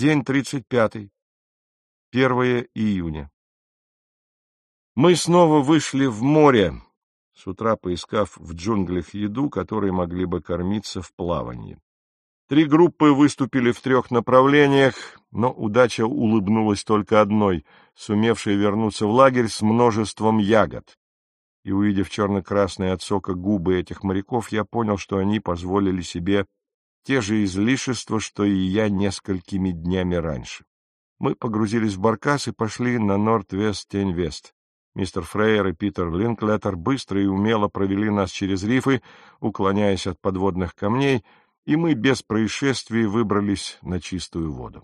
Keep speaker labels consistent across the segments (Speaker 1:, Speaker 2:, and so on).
Speaker 1: День 35. 1 июня. Мы снова вышли в море, с утра поискав в джунглях еду, которой могли бы кормиться в плавании. 3 группы выступили в 3 направлениях, но удача улыбнулась только одной, сумевшей вернуться в лагерь с множеством ягод. И, увидев черно-красные от сока губы этих моряков, я понял, что они позволили себе те же излишества, что и я несколькими днями раньше. Мы погрузились в баркас и пошли на Норд-Вест-Тень-Вест. Мистер Фрейер и Питер Линклеттер быстро и умело провели нас через рифы, уклоняясь от подводных камней, и мы без происшествий выбрались на чистую воду.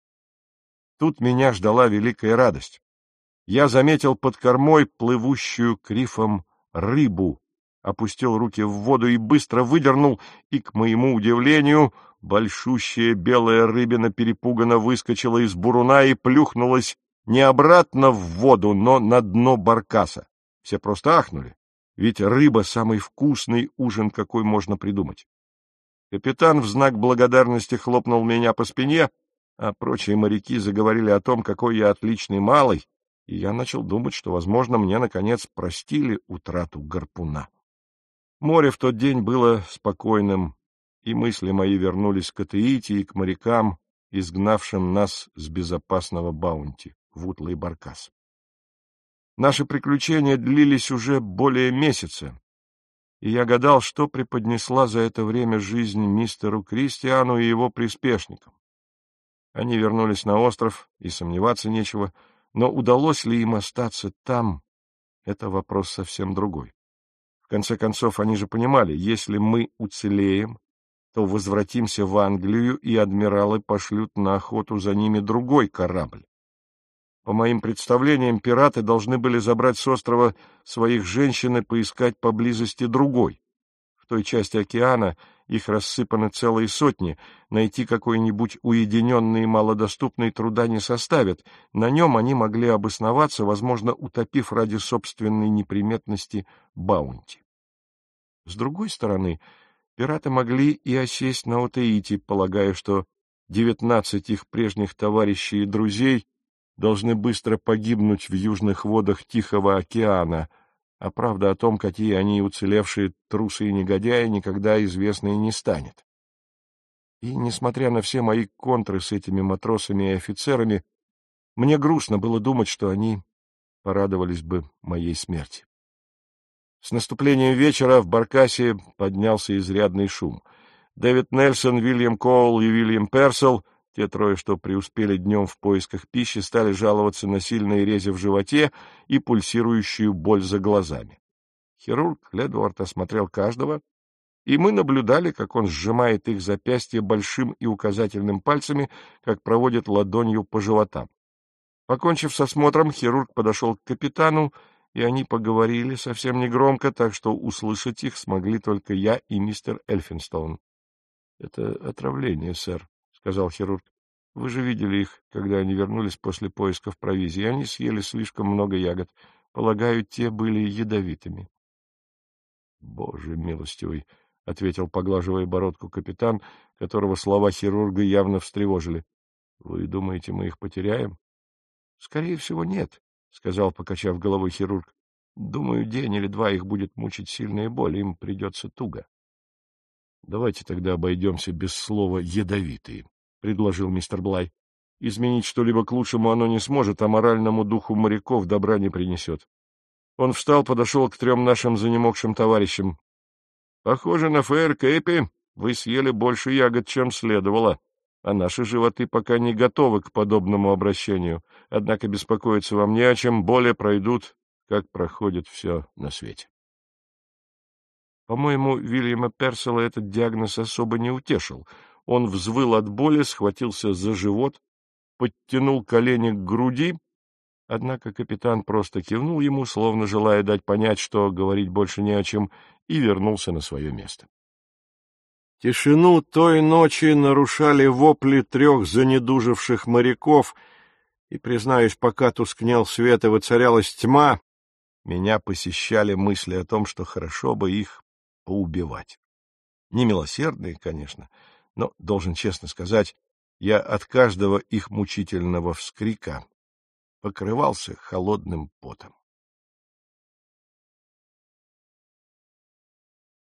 Speaker 1: Тут меня ждала великая радость. Я заметил под кормой плывущую к рифам рыбу, опустил руки в воду и быстро выдернул, и, к моему удивлению, большущая белая рыбина перепуганно выскочила из буруна и плюхнулась не обратно в воду, но на дно баркаса. Все просто ахнули, ведь рыба — самый вкусный ужин, какой можно придумать. Капитан в знак благодарности хлопнул меня по спине, а прочие моряки заговорили о том, какой я отличный малый, и я начал думать, что, возможно, мне, наконец, простили утрату гарпуна. Море в тот день было спокойным, и мысли мои вернулись к Атеите и к морякам, изгнавшим нас с безопасного Баунти в утлый баркас. Наши приключения длились уже более месяца, и я гадал, что преподнесла за это время жизнь мистеру Кристиану и его приспешникам. Они вернулись на остров, и сомневаться нечего, но удалось ли им остаться там — это вопрос совсем другой. В конце концов, они же понимали, если мы уцелеем, то возвратимся в Англию, и адмиралы пошлют на охоту за ними другой корабль. По моим представлениям, пираты должны были забрать с острова своих женщин и поискать поблизости другой. В той части океана их рассыпаны целые сотни, найти какой-нибудь уединенный и малодоступный труда не составит, на нем они могли обосноваться, возможно, утопив ради собственной неприметности Баунти. С другой стороны, пираты могли и осесть на Отеите, полагая, что 19 их прежних товарищей и друзей должны быстро погибнуть в южных водах Тихого океана, а правда о том, какие они уцелевшие трусы и негодяи, никогда известной не станет. И, несмотря на все мои контры с этими матросами и офицерами, мне грустно было думать, что они порадовались бы моей смерти. С наступлением вечера в баркасе поднялся изрядный шум. Дэвид Нельсон, Вильям Коул и Вильям Персел, те 3, что преуспели днем в поисках пищи, стали жаловаться на сильные рези в животе и пульсирующую боль за глазами. Хирург Ледвард осмотрел каждого, и мы наблюдали, как он сжимает их запястья большим и указательным пальцами, как проводит ладонью по животам. Покончив с осмотром, хирург подошел к капитану, и они поговорили совсем негромко, так что услышать их смогли только я и мистер Эльфинстоун. — Это отравление, сэр, — сказал хирург. — Вы же видели их, когда они вернулись после поисков провизии. Они съели слишком много ягод. Полагаю, те были ядовитыми. — Боже милостивый, — ответил, поглаживая бородку капитан, которого слова хирурга явно встревожили. — Вы думаете, мы их потеряем? — Скорее всего, нет, — сказал, покачав головой хирург. — Думаю, день или 2 их будет мучить сильная боль, им придется туго. — Давайте тогда обойдемся без слова «ядовитые», — предложил мистер Блай. — Изменить что-либо к лучшему оно не сможет, а моральному духу моряков добра не принесет. Он встал, подошел к 3 нашим занемогшим товарищам. — Похоже на Фэйр-Кейпе, вы съели больше ягод, чем следовало, а наши животы пока не готовы к подобному обращению. Однако беспокоиться вам не о чем, боли пройдут, как проходит все на свете. По-моему, Вильяма Персела этот диагноз особо не утешил. Он взвыл от боли, схватился за живот, подтянул колени к груди, однако капитан просто кивнул ему, словно желая дать понять, что говорить больше не о чем, и вернулся на свое место. Тишину той ночи нарушали вопли 3 занедуживших моряков, и, признаюсь, пока тускнел свет и воцарялась тьма, меня посещали мысли о том, что хорошо бы их поубивать. Не милосердные, конечно, но, должен честно сказать, Я от каждого их мучительного вскрика покрывался холодным потом.